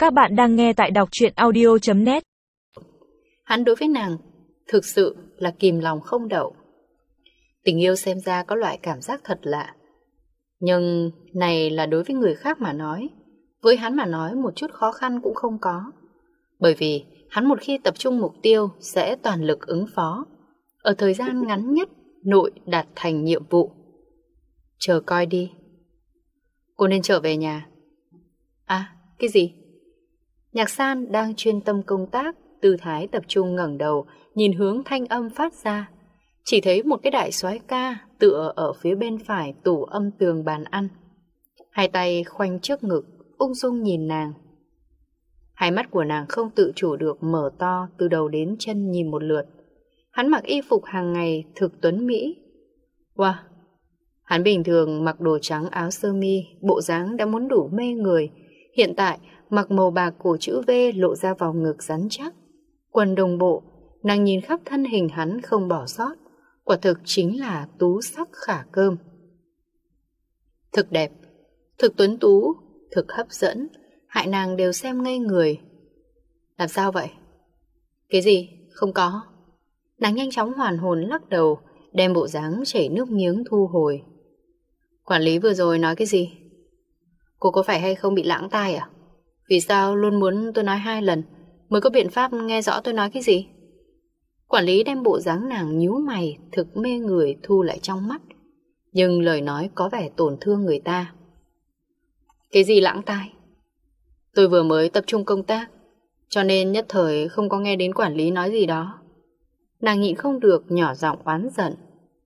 Các bạn đang nghe tại đọc truyện audio.net. Hắn đối với nàng thực sự là kìm lòng không đậu. Tình yêu xem ra có loại cảm giác thật lạ. Nhưng này là đối với người khác mà nói. Với hắn mà nói một chút khó khăn cũng không có. Bởi vì hắn một khi tập trung mục tiêu sẽ toàn lực ứng phó. Ở thời gian ngắn nhất nội đạt thành nhiệm vụ. Chờ coi đi. Cô nên trở về nhà. À, cái gì? Nhạc San đang chuyên tâm công tác, tư thái tập trung ngẩng đầu, nhìn hướng thanh âm phát ra. Chỉ thấy một cái đại soái ca tựa ở phía bên phải tủ âm tường bàn ăn. Hai tay khoanh trước ngực, ung dung nhìn nàng. Hai mắt của nàng không tự chủ được mở to từ đầu đến chân nhìn một lượt. Hắn mặc y phục hàng ngày thực tuấn mỹ. Wow! Hắn bình thường mặc đồ trắng áo sơ mi, bộ dáng đã muốn đủ mê người. Hiện tại, mặc màu bạc cổ chữ V lộ ra vào ngực rắn chắc. Quần đồng bộ, nàng nhìn khắp thân hình hắn không bỏ sót. Quả thực chính là tú sắc khả cơm. Thực đẹp, thực tuấn tú, thực hấp dẫn, hại nàng đều xem ngây người. Làm sao vậy? Cái gì? Không có. Nàng nhanh chóng hoàn hồn lắc đầu, đem bộ dáng chảy nước miếng thu hồi. Quản lý vừa rồi nói cái gì? Cô có phải hay không bị lãng tai à? Vì sao luôn muốn tôi nói 2 lần mới có biện pháp nghe rõ tôi nói cái gì? Quản lý đem bộ dáng nàng nhíu mày thực mê người thu lại trong mắt. Nhưng lời nói có vẻ tổn thương người ta. Cái gì lãng tai? Tôi vừa mới tập trung công tác, cho nên nhất thời không có nghe đến quản lý nói gì đó. Nàng nhịn không được nhỏ giọng oán giận.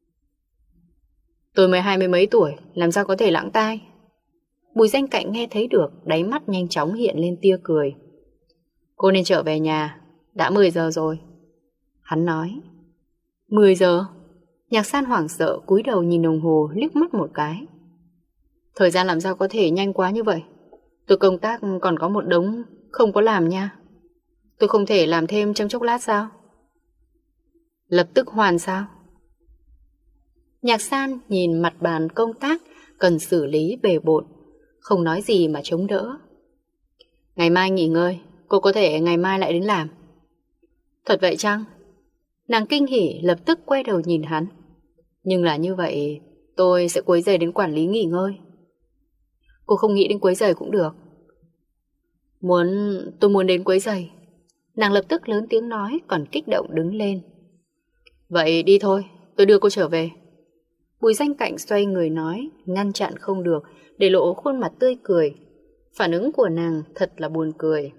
Tôi mới 20 mấy tuổi, làm sao có thể lãng tai? Bùi Danh Cạnh nghe thấy được, đáy mắt nhanh chóng hiện lên tia cười. Cô nên trở về nhà, đã 10 giờ rồi. Hắn nói. 10 giờ? Nhạc San hoảng sợ cúi đầu nhìn đồng hồ liếc mắt một cái. Thời gian làm sao có thể nhanh quá như vậy? Tôi công tác còn có một đống không có làm nha. Tôi không thể làm thêm trong chốc lát sao? Lập tức hoàn sao? Nhạc San nhìn mặt bàn công tác cần xử lý bề bộn, không nói gì mà chống đỡ. Ngày mai nghỉ ngơi, cô có thể ngày mai lại đến làm. Thật vậy chăng? Nàng kinh hỉ lập tức quay đầu nhìn hắn. Nhưng là như vậy, tôi sẽ quấy rầy đến quản lý nghỉ ngơi. Cô không nghĩ đến quấy rầy cũng được. Tôi muốn đến quấy rầy. Nàng lập tức lớn tiếng nói, còn kích động đứng lên. Vậy đi thôi, tôi đưa cô trở về. Bùi Danh Cạnh xoay người nói, ngăn chặn không được, để lộ khuôn mặt tươi cười. Phản ứng của nàng thật là buồn cười.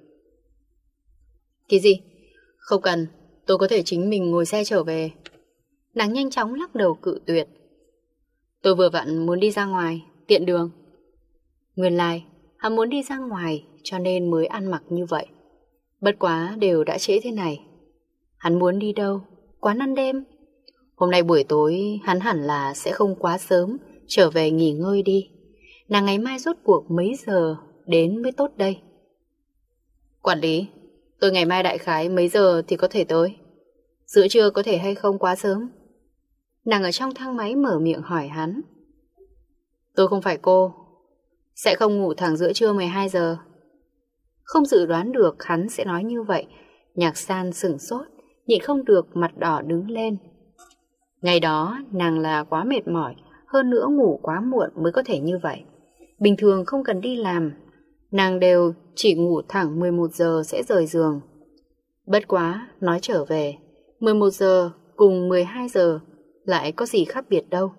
Cái gì? Không cần, tôi có thể chính mình ngồi xe trở về. Nàng nhanh chóng lắc đầu cự tuyệt. Tôi vừa vặn muốn đi ra ngoài, tiện đường. Nguyên lai, hắn muốn đi ra ngoài cho nên mới ăn mặc như vậy. Bất quá đều đã trễ thế này. Hắn muốn đi đâu? Quán ăn đêm? Hôm nay buổi tối hắn hẳn là sẽ không quá sớm, trở về nghỉ ngơi đi. Nàng ngày mai rốt cuộc mấy giờ đến mới tốt đây? Quản lý, tôi ngày mai đại khái mấy giờ thì có thể tới? Giữa trưa có thể hay không quá sớm? Nàng ở trong thang máy mở miệng hỏi hắn. Tôi không phải cô, sẽ không ngủ thẳng giữa trưa 12 giờ. Không dự đoán được hắn sẽ nói như vậy. Nhạc San sửng sốt, nhịn không được mặt đỏ đứng lên. Ngày đó nàng là quá mệt mỏi, hơn nữa ngủ quá muộn mới có thể như vậy. Bình thường không cần đi làm, nàng đều chỉ ngủ thẳng 11 giờ sẽ rời giường. Bất quá, nói trở về, 11 giờ cùng 12 giờ lại có gì khác biệt đâu.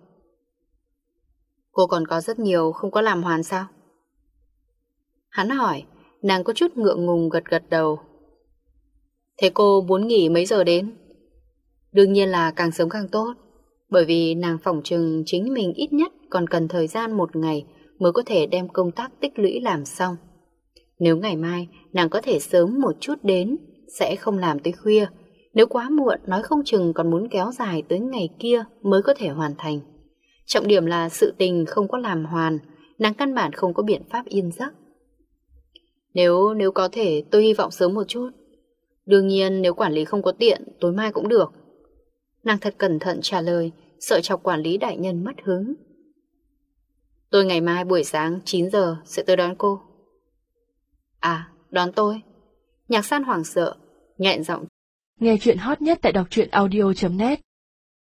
Cô còn có rất nhiều không có làm hoàn sao? Hắn hỏi, nàng có chút ngượng ngùng gật gật đầu. Thế cô muốn nghỉ mấy giờ đến? Đương nhiên là càng sớm càng tốt, bởi vì nàng phỏng chừng chính mình ít nhất còn cần thời gian 1 ngày mới có thể đem công tác tích lũy làm xong. Nếu ngày mai nàng có thể sớm một chút đến, sẽ không làm tới khuya. Nếu quá muộn, nói không chừng còn muốn kéo dài tới ngày kia mới có thể hoàn thành. Trọng điểm là sự tình không có làm hoàn, nàng căn bản không có biện pháp yên giấc. Nếu có thể, tôi hy vọng sớm một chút. Đương nhiên nếu quản lý không có tiện, tối mai cũng được. Nàng thật cẩn thận trả lời, sợ chọc quản lý đại nhân mất hứng. Tôi ngày mai buổi sáng 9 giờ sẽ tới đón cô. À, đón tôi. Nhạc San hoảng sợ, nghẹn giọng. Nghe chuyện hot nhất tại đọc truyện audio.net